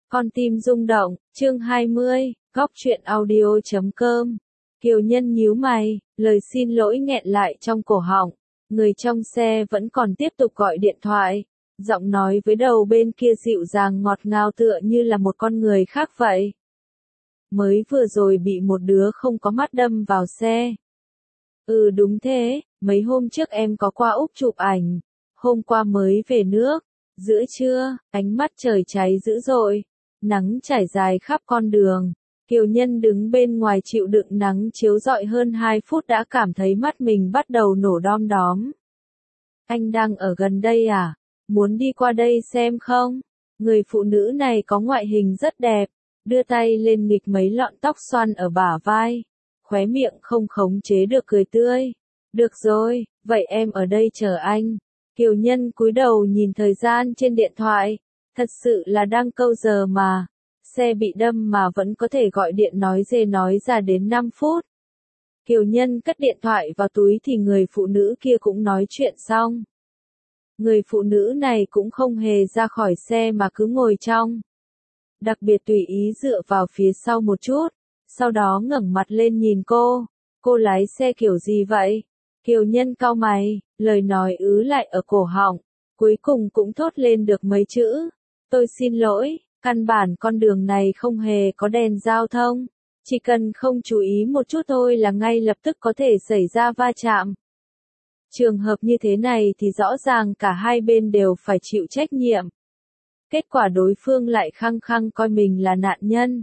Con tim rung động, chương 20, góc truyện audio.com. Kiều Nhân nhíu mày, lời xin lỗi nghẹn lại trong cổ họng. Người trong xe vẫn còn tiếp tục gọi điện thoại. Giọng nói với đầu bên kia dịu dàng ngọt ngào tựa như là một con người khác vậy. Mới vừa rồi bị một đứa không có mắt đâm vào xe. Ừ đúng thế, mấy hôm trước em có qua Úc chụp ảnh. Hôm qua mới về nước. Giữa trưa, ánh mắt trời cháy dữ dội. Nắng trải dài khắp con đường. Kiều Nhân đứng bên ngoài chịu đựng nắng chiếu rọi hơn 2 phút đã cảm thấy mắt mình bắt đầu nổ đom đóm. Anh đang ở gần đây à? Muốn đi qua đây xem không? Người phụ nữ này có ngoại hình rất đẹp, đưa tay lên nghịch mấy lọn tóc xoăn ở bả vai. Khóe miệng không khống chế được cười tươi. Được rồi, vậy em ở đây chờ anh. Kiều Nhân cúi đầu nhìn thời gian trên điện thoại. Thật sự là đang câu giờ mà. Xe bị đâm mà vẫn có thể gọi điện nói dề nói ra đến 5 phút. Kiều Nhân cất điện thoại vào túi thì người phụ nữ kia cũng nói chuyện xong. Người phụ nữ này cũng không hề ra khỏi xe mà cứ ngồi trong. Đặc biệt tùy ý dựa vào phía sau một chút. Sau đó ngẩng mặt lên nhìn cô. Cô lái xe kiểu gì vậy? Kiều Nhân cau mày, lời nói ứ lại ở cổ họng. Cuối cùng cũng thốt lên được mấy chữ. Tôi xin lỗi, căn bản con đường này không hề có đèn giao thông. Chỉ cần không chú ý một chút thôi là ngay lập tức có thể xảy ra va chạm. Trường hợp như thế này thì rõ ràng cả hai bên đều phải chịu trách nhiệm. Kết quả đối phương lại khăng khăng coi mình là nạn nhân.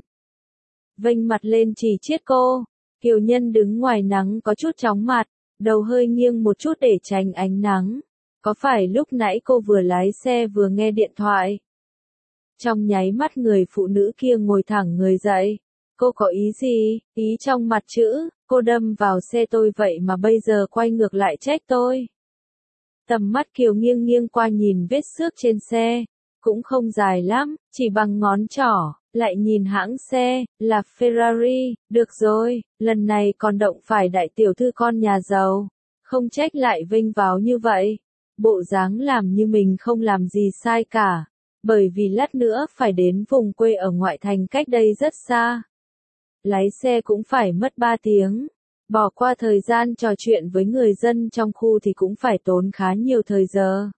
Vênh mặt lên chỉ chiết cô. Kiều Nhân đứng ngoài nắng có chút chóng mặt, đầu hơi nghiêng một chút để tránh ánh nắng. Có phải lúc nãy cô vừa lái xe vừa nghe điện thoại? Trong nháy mắt người phụ nữ kia ngồi thẳng người dậy. Cô có ý gì? Ý trong mặt chữ, cô đâm vào xe tôi vậy mà bây giờ quay ngược lại trách tôi. Tầm mắt Kiều nghiêng nghiêng qua nhìn vết xước trên xe. Cũng không dài lắm, chỉ bằng ngón trỏ, lại nhìn hãng xe, là Ferrari. Được rồi, lần này còn động phải đại tiểu thư con nhà giàu. Không trách lại vênh váo như vậy. Bộ dáng làm như mình không làm gì sai cả. Bởi vì lát nữa phải đến vùng quê ở ngoại thành cách đây rất xa. Lái xe cũng phải mất 3 tiếng. Bỏ qua thời gian trò chuyện với người dân trong khu thì cũng phải tốn khá nhiều thời giờ.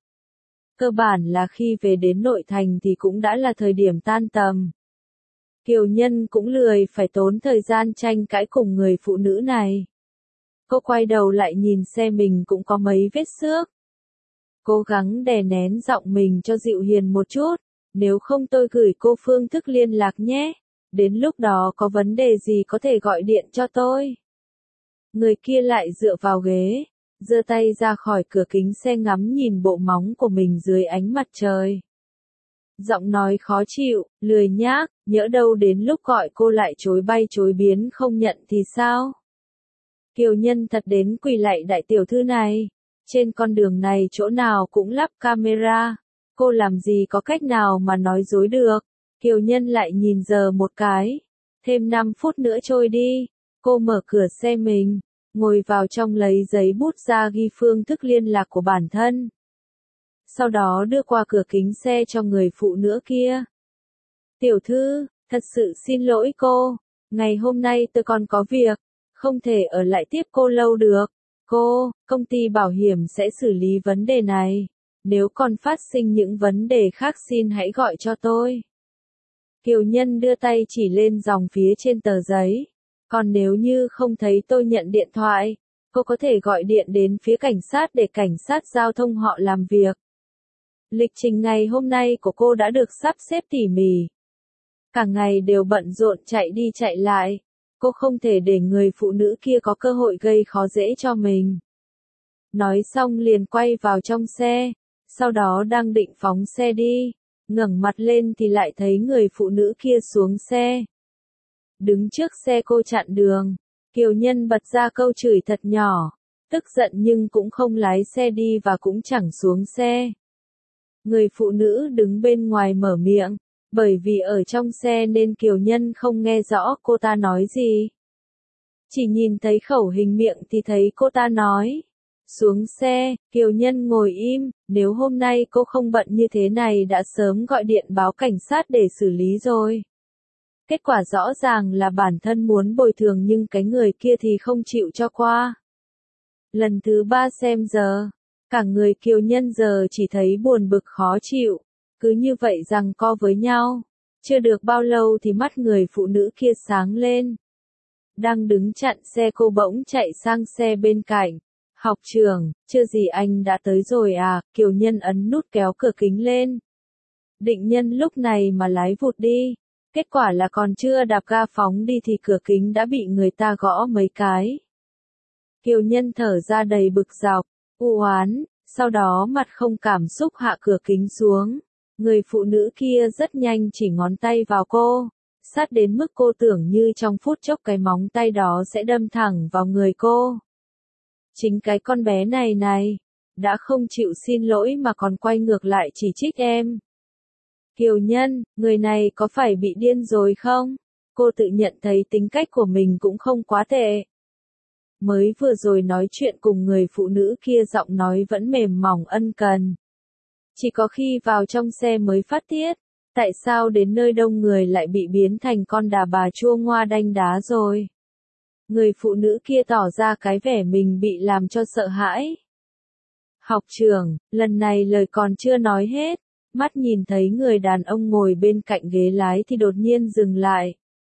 Cơ bản là khi về đến nội thành thì cũng đã là thời điểm tan tầm. Kiều Nhân cũng lười phải tốn thời gian tranh cãi cùng người phụ nữ này. Cô quay đầu lại nhìn xe mình cũng có mấy vết xước. Cố gắng đè nén giọng mình cho dịu hiền một chút, nếu không tôi gửi cô phương thức liên lạc nhé, đến lúc đó có vấn đề gì có thể gọi điện cho tôi. Người kia lại dựa vào ghế, giơ tay ra khỏi cửa kính xe ngắm nhìn bộ móng của mình dưới ánh mặt trời. Giọng nói khó chịu, lười nhác, nhỡ đâu đến lúc gọi cô lại chối bay chối biến không nhận thì sao? Kiều Nhân thật đến quỳ lạy đại tiểu thư này. Trên con đường này chỗ nào cũng lắp camera. Cô làm gì có cách nào mà nói dối được. Kiều Nhân lại nhìn giờ một cái. Thêm 5 phút nữa trôi đi. Cô mở cửa xe mình. Ngồi vào trong lấy giấy bút ra ghi phương thức liên lạc của bản thân. Sau đó đưa qua cửa kính xe cho người phụ nữ kia. Tiểu thư, thật sự xin lỗi cô. Ngày hôm nay tôi còn có việc. Không thể ở lại tiếp cô lâu được. Công ty bảo hiểm sẽ xử lý vấn đề này. Nếu còn phát sinh những vấn đề khác xin hãy gọi cho tôi. Kiều Nhân đưa tay chỉ lên dòng phía trên tờ giấy. Còn nếu như không thấy tôi nhận điện thoại, cô có thể gọi điện đến phía cảnh sát để cảnh sát giao thông họ làm việc. Lịch trình ngày hôm nay của cô đã được sắp xếp tỉ mỉ. Cả ngày đều bận rộn chạy đi chạy lại. Cô không thể để người phụ nữ kia có cơ hội gây khó dễ cho mình. Nói xong liền quay vào trong xe, sau đó đang định phóng xe đi, ngẩng mặt lên thì lại thấy người phụ nữ kia xuống xe. Đứng trước xe cô chặn đường, Kiều Nhân bật ra câu chửi thật nhỏ, tức giận nhưng cũng không lái xe đi và cũng chẳng xuống xe. Người phụ nữ đứng bên ngoài mở miệng. Bởi vì ở trong xe nên Kiều Nhân không nghe rõ cô ta nói gì. Chỉ nhìn thấy khẩu hình miệng thì thấy cô ta nói. Xuống xe, Kiều Nhân ngồi im, nếu hôm nay cô không bận như thế này đã sớm gọi điện báo cảnh sát để xử lý rồi. Kết quả rõ ràng là bản thân muốn bồi thường nhưng cái người kia thì không chịu cho qua. Lần thứ 3 xem giờ, cả người Kiều Nhân giờ chỉ thấy buồn bực khó chịu, cứ như vậy giằng co với nhau. Chưa được bao lâu thì mắt người phụ nữ kia sáng lên. Đang đứng chặn xe cô bỗng chạy sang xe bên cạnh. Học trưởng, chưa gì anh đã tới rồi à, Kiều Nhân ấn nút kéo cửa kính lên. Định nhân lúc này mà lái vụt đi. Kết quả là còn chưa đạp ga phóng đi thì cửa kính đã bị người ta gõ mấy cái. Kiều Nhân thở ra đầy bực dọc, u oán, sau đó mặt không cảm xúc hạ cửa kính xuống. Người phụ nữ kia rất nhanh chỉ ngón tay vào cô, sát đến mức cô tưởng như trong phút chốc cái móng tay đó sẽ đâm thẳng vào người cô. Chính cái con bé này, đã không chịu xin lỗi mà còn quay ngược lại chỉ trích em. Kiều Nhân, người này có phải bị điên rồi không? Cô tự nhận thấy tính cách của mình cũng không quá tệ. Mới vừa rồi nói chuyện cùng người phụ nữ kia giọng nói vẫn mềm mỏng ân cần. Chỉ có khi vào trong xe mới phát tiết, tại sao đến nơi đông người lại bị biến thành con đà bà chua ngoa đanh đá rồi? Người phụ nữ kia tỏ ra cái vẻ mình bị làm cho sợ hãi. Học trưởng, lần này lời còn chưa nói hết, mắt nhìn thấy người đàn ông ngồi bên cạnh ghế lái thì đột nhiên dừng lại.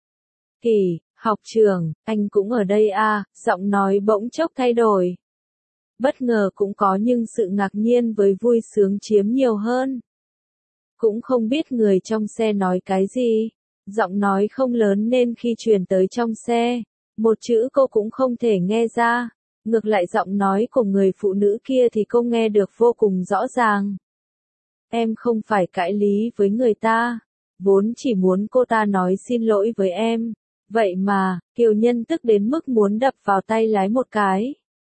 Kỳ, học trưởng, anh cũng ở đây à, giọng nói bỗng chốc thay đổi. Bất ngờ cũng có nhưng sự ngạc nhiên với vui sướng chiếm nhiều hơn. Cũng không biết người trong xe nói cái gì, giọng nói không lớn nên khi truyền tới trong xe, một chữ cô cũng không thể nghe ra, ngược lại giọng nói của người phụ nữ kia thì cô nghe được vô cùng rõ ràng. Em không phải cãi lý với người ta, vốn chỉ muốn cô ta nói xin lỗi với em, vậy mà, Kiều Nhân tức đến mức muốn đập vào tay lái một cái.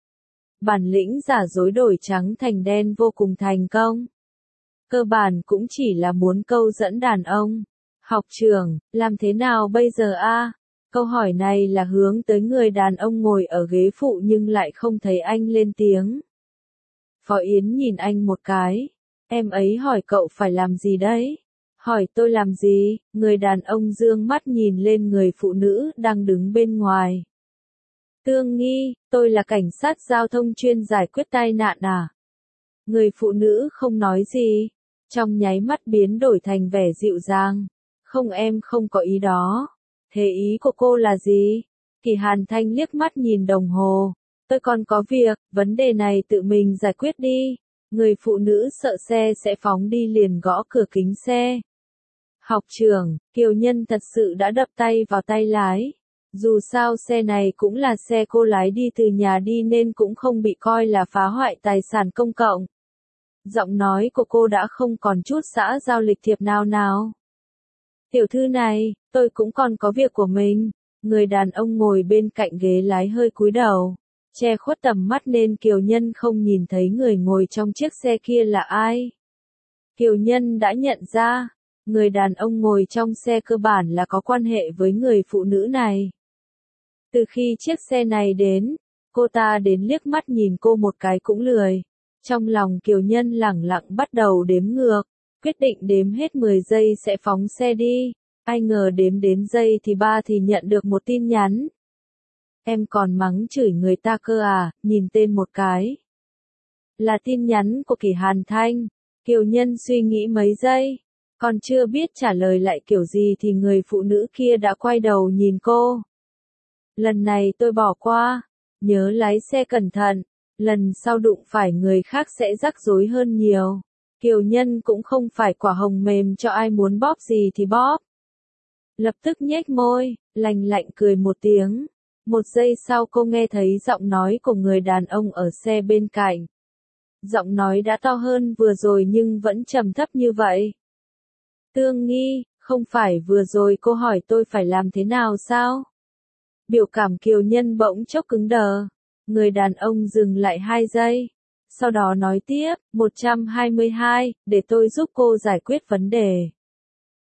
Bản lĩnh giả dối đổi trắng thành đen vô cùng thành công. Cơ bản cũng chỉ là muốn câu dẫn đàn ông. Học trưởng, làm thế nào bây giờ a? Câu hỏi này là hướng tới người đàn ông ngồi ở ghế phụ nhưng lại không thấy anh lên tiếng. Phó Yến nhìn anh một cái. Em ấy hỏi cậu phải làm gì đấy? Hỏi tôi làm gì? Người đàn ông dương mắt nhìn lên người phụ nữ đang đứng bên ngoài. Tương Nghi, tôi là cảnh sát giao thông chuyên giải quyết tai nạn à? Người phụ nữ không nói gì, trong nháy mắt biến đổi thành vẻ dịu dàng. Không, em không có ý đó. Thế ý của cô là gì? Kỳ Hàn Thanh liếc mắt nhìn đồng hồ. Tôi còn có việc, vấn đề này tự mình giải quyết đi. Người phụ nữ sợ xe sẽ phóng đi liền gõ cửa kính xe. Học trưởng, Kiều Nhân thật sự đã đập tay vào tay lái. Dù sao xe này cũng là xe cô lái đi từ nhà đi nên cũng không bị coi là phá hoại tài sản công cộng. Giọng nói của cô đã không còn chút xã giao lịch thiệp nào. Tiểu thư này, tôi cũng còn có việc của mình. Người đàn ông ngồi bên cạnh ghế lái hơi cúi đầu, che khuất tầm mắt nên Kiều Nhân không nhìn thấy người ngồi trong chiếc xe kia là ai. Kiều Nhân đã nhận ra, người đàn ông ngồi trong xe cơ bản là có quan hệ với người phụ nữ này. Từ khi chiếc xe này đến, cô ta đến liếc mắt nhìn cô một cái cũng lười. Trong lòng Kiều Nhân lẳng lặng bắt đầu đếm ngược, quyết định đếm hết 10 giây sẽ phóng xe đi. Ai ngờ đếm đến giây thì 3 thì nhận được một tin nhắn. Em còn mắng chửi người ta cơ à, nhìn tên một cái. Là tin nhắn của Kỳ Hàn Thanh. Kiều Nhân suy nghĩ mấy giây, còn chưa biết trả lời lại kiểu gì thì người phụ nữ kia đã quay đầu nhìn cô. Lần này tôi bỏ qua, nhớ lái xe cẩn thận, lần sau đụng phải người khác sẽ rắc rối hơn nhiều. Kiều Nhân cũng không phải quả hồng mềm cho ai muốn bóp gì thì bóp. Lập tức nhếch môi, lành lạnh cười một tiếng. Một giây sau cô nghe thấy giọng nói của người đàn ông ở xe bên cạnh. Giọng nói đã to hơn vừa rồi nhưng vẫn trầm thấp như vậy. Tương Nghi, không phải vừa rồi cô hỏi tôi phải làm thế nào sao? Biểu cảm Kiều Nhân bỗng chốc cứng đờ. Người đàn ông dừng lại 2 giây. Sau đó nói tiếp, 122, để tôi giúp cô giải quyết vấn đề.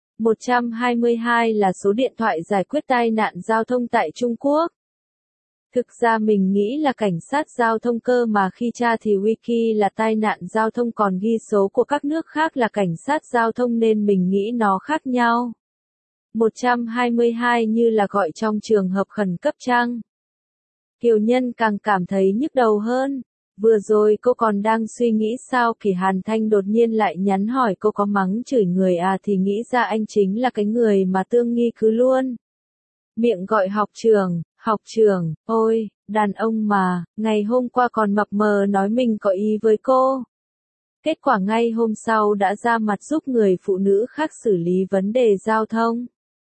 122 là số điện thoại giải quyết tai nạn giao thông tại Trung Quốc. Thực ra mình nghĩ là cảnh sát giao thông cơ mà khi tra thì wiki là tai nạn giao thông còn ghi số của các nước khác là cảnh sát giao thông nên mình nghĩ nó khác nhau. 122 như là gọi trong trường hợp khẩn cấp chăng? Kiều Nhân càng cảm thấy nhức đầu hơn. Vừa rồi cô còn đang suy nghĩ sao Kỳ Hàn Thanh đột nhiên lại nhắn hỏi cô có mắng chửi người à thì nghĩ ra anh chính là cái người mà Tương Nghi cứ luôn miệng gọi học trưởng, ôi, đàn ông mà, ngày hôm qua còn mập mờ nói mình có ý với cô. Kết quả ngay hôm sau đã ra mặt giúp người phụ nữ khác xử lý vấn đề giao thông.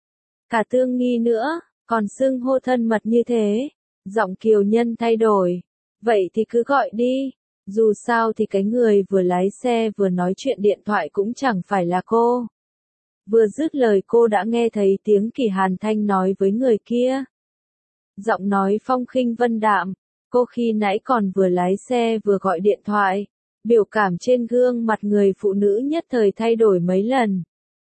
Cả Tương Nghi nữa, còn xưng hô thân mật như thế. Giọng Kiều Nhân thay đổi. Vậy thì cứ gọi đi. Dù sao thì cái người vừa lái xe vừa nói chuyện điện thoại cũng chẳng phải là cô. Vừa dứt lời cô đã nghe thấy tiếng Kỳ Hàn Thanh nói với người kia. Giọng nói phong khinh vân đạm, cô khi nãy còn vừa lái xe vừa gọi điện thoại. Biểu cảm trên gương mặt người phụ nữ nhất thời thay đổi mấy lần.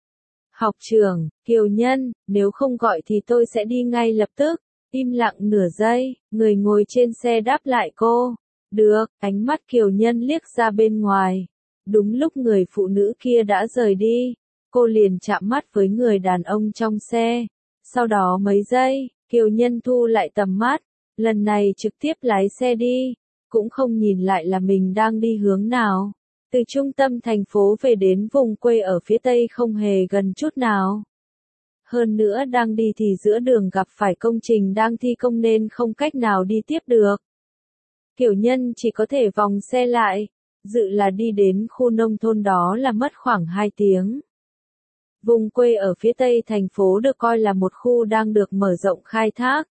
Học trưởng, Kiều Nhân, nếu không gọi thì tôi sẽ đi ngay lập tức. Im lặng nửa giây, người ngồi trên xe đáp lại cô. Được, ánh mắt Kiều Nhân liếc ra bên ngoài. Đúng lúc người phụ nữ kia đã rời đi, cô liền chạm mắt với người đàn ông trong xe. Sau đó mấy giây, Kiều Nhân thu lại tầm mắt, lần này trực tiếp lái xe đi, cũng không nhìn lại là mình đang đi hướng nào. Từ trung tâm thành phố về đến vùng quê ở phía tây không hề gần chút nào. Hơn nữa đang đi thì giữa đường gặp phải công trình đang thi công nên không cách nào đi tiếp được. Kiều Nhân chỉ có thể vòng xe lại, dự là đi đến khu nông thôn đó là mất khoảng 2 tiếng. Vùng quê ở phía tây thành phố được coi là một khu đang được mở rộng khai thác.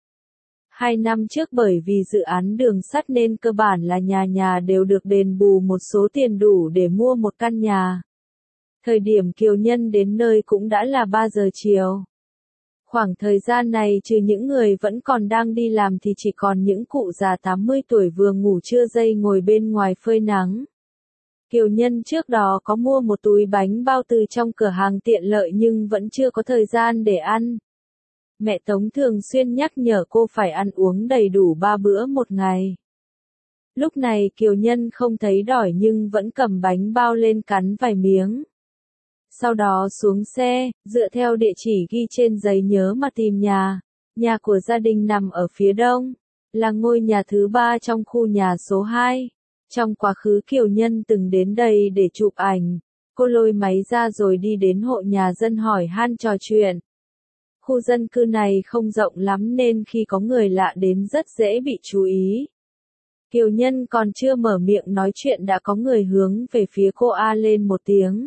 2 năm trước bởi vì dự án đường sắt nên cơ bản là nhà nhà đều được đền bù một số tiền đủ để mua một căn nhà. Thời điểm Kiều Nhân đến nơi cũng đã là 3 giờ chiều. Khoảng thời gian này trừ những người vẫn còn đang đi làm thì chỉ còn những cụ già 80 tuổi vừa ngủ trưa dây ngồi bên ngoài phơi nắng. Kiều Nhân trước đó có mua một túi bánh bao từ trong cửa hàng tiện lợi nhưng vẫn chưa có thời gian để ăn. Mẹ Tống thường xuyên nhắc nhở cô phải ăn uống đầy đủ 3 bữa một ngày. Lúc này Kiều Nhân không thấy đói nhưng vẫn cầm bánh bao lên cắn vài miếng. Sau đó xuống xe, dựa theo địa chỉ ghi trên giấy nhớ mà tìm nhà. Nhà của gia đình nằm ở phía đông, là ngôi nhà thứ 3 trong khu nhà số 2. Trong quá khứ Kiều Nhân từng đến đây để chụp ảnh. Cô lôi máy ra rồi đi đến hộ nhà dân hỏi han trò chuyện. Khu dân cư này không rộng lắm nên khi có người lạ đến rất dễ bị chú ý. Kiều Nhân còn chưa mở miệng nói chuyện đã có người hướng về phía cô a lên một tiếng.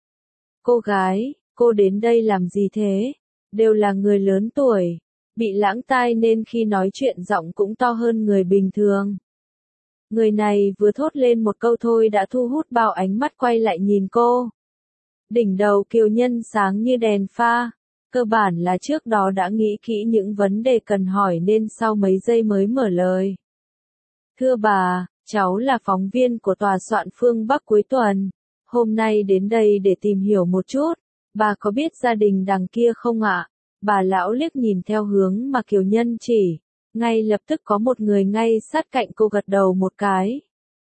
Cô gái, cô đến đây làm gì thế? Đều là người lớn tuổi, bị lãng tai nên khi nói chuyện giọng cũng to hơn người bình thường. Người này vừa thốt lên một câu thôi đã thu hút bao ánh mắt quay lại nhìn cô. Đỉnh đầu Kiều Nhân sáng như đèn pha, cơ bản là trước đó đã nghĩ kỹ những vấn đề cần hỏi nên sau mấy giây mới mở lời. Thưa bà, cháu là phóng viên của tòa soạn Phương Bắc cuối tuần. Hôm nay đến đây để tìm hiểu một chút, bà có biết gia đình đằng kia không ạ? Bà lão liếc nhìn theo hướng mà Kiều Nhân chỉ, ngay lập tức có một người ngay sát cạnh cô gật đầu một cái.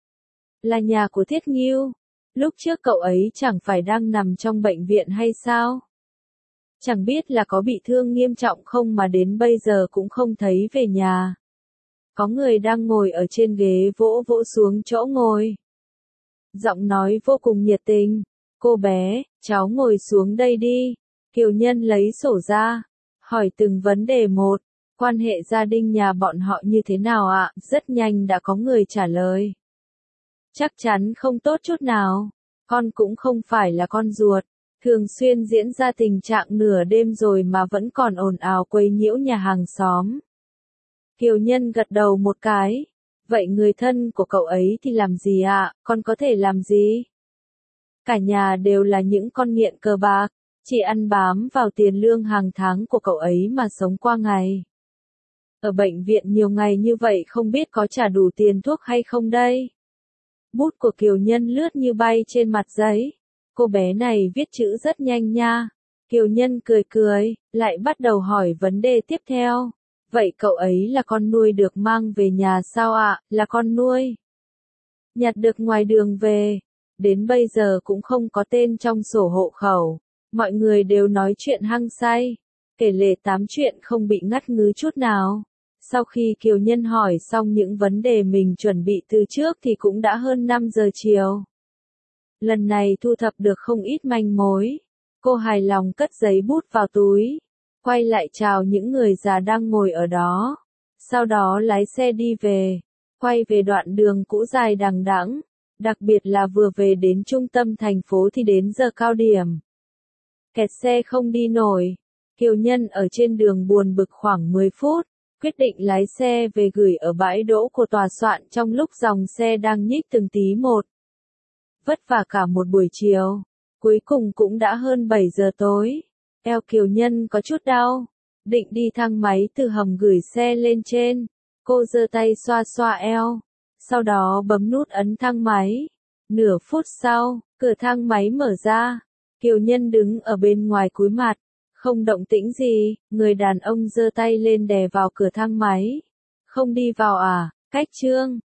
Là nhà của Thiết Ngưu, lúc trước cậu ấy chẳng phải đang nằm trong bệnh viện hay sao? Chẳng biết là có bị thương nghiêm trọng không mà đến bây giờ cũng không thấy về nhà. Có người đang ngồi ở trên ghế vỗ vỗ xuống chỗ ngồi. Giọng nói vô cùng nhiệt tình. Cô bé, cháu ngồi xuống đây đi. Kiều Nhân lấy sổ ra, hỏi từng vấn đề một. Quan hệ gia đình nhà bọn họ như thế nào ạ? Rất nhanh đã có người trả lời. Chắc chắn không tốt chút nào. Con cũng không phải là con ruột. Thường xuyên diễn ra tình trạng nửa đêm rồi mà vẫn còn ồn ào quấy nhiễu nhà hàng xóm. Kiều Nhân gật đầu một cái. Vậy người thân của cậu ấy thì làm gì ạ? Con có thể làm gì? Cả nhà đều là những con nghiện cờ bạc, chỉ ăn bám vào tiền lương hàng tháng của cậu ấy mà sống qua ngày. Ở bệnh viện nhiều ngày như vậy không biết có trả đủ tiền thuốc hay không đây? Bút của Kiều Nhân lướt như bay trên mặt giấy. Cô bé này viết chữ rất nhanh nha. Kiều Nhân cười cười, lại bắt đầu hỏi vấn đề tiếp theo. Vậy cậu ấy là con nuôi được mang về nhà sao ạ? Là con nuôi. Nhặt được ngoài đường về. Đến bây giờ cũng không có tên trong sổ hộ khẩu. Mọi người đều nói chuyện hăng say. Kể lể tám chuyện không bị ngắt ngứ chút nào. Sau khi Kiều Nhân hỏi xong những vấn đề mình chuẩn bị từ trước thì cũng đã hơn 5 giờ chiều. Lần này thu thập được không ít manh mối. Cô hài lòng cất giấy bút vào túi. Quay lại chào những người già đang ngồi ở đó. Sau đó lái xe đi về. Quay về đoạn đường cũ dài đằng đẵng. Đặc biệt là vừa về đến trung tâm thành phố thì đến giờ cao điểm. Kẹt xe không đi nổi. Kiều Nhân ở trên đường buồn bực khoảng 10 phút. Quyết định lái xe về gửi ở bãi đỗ của tòa soạn trong lúc dòng xe đang nhích từng tí một. Vất vả cả một buổi chiều. Cuối cùng cũng đã hơn 7 giờ tối. Eo Kiều Nhân có chút đau. Định đi thang máy từ hầm gửi xe lên trên. Cô giơ tay xoa xoa eo. Sau đó bấm nút ấn thang máy. Nửa phút sau, cửa thang máy mở ra. Kiều Nhân đứng ở bên ngoài cúi mặt. Không động tĩnh gì, người đàn ông giơ tay lên đè vào cửa thang máy. Không đi vào à, Cách Trương.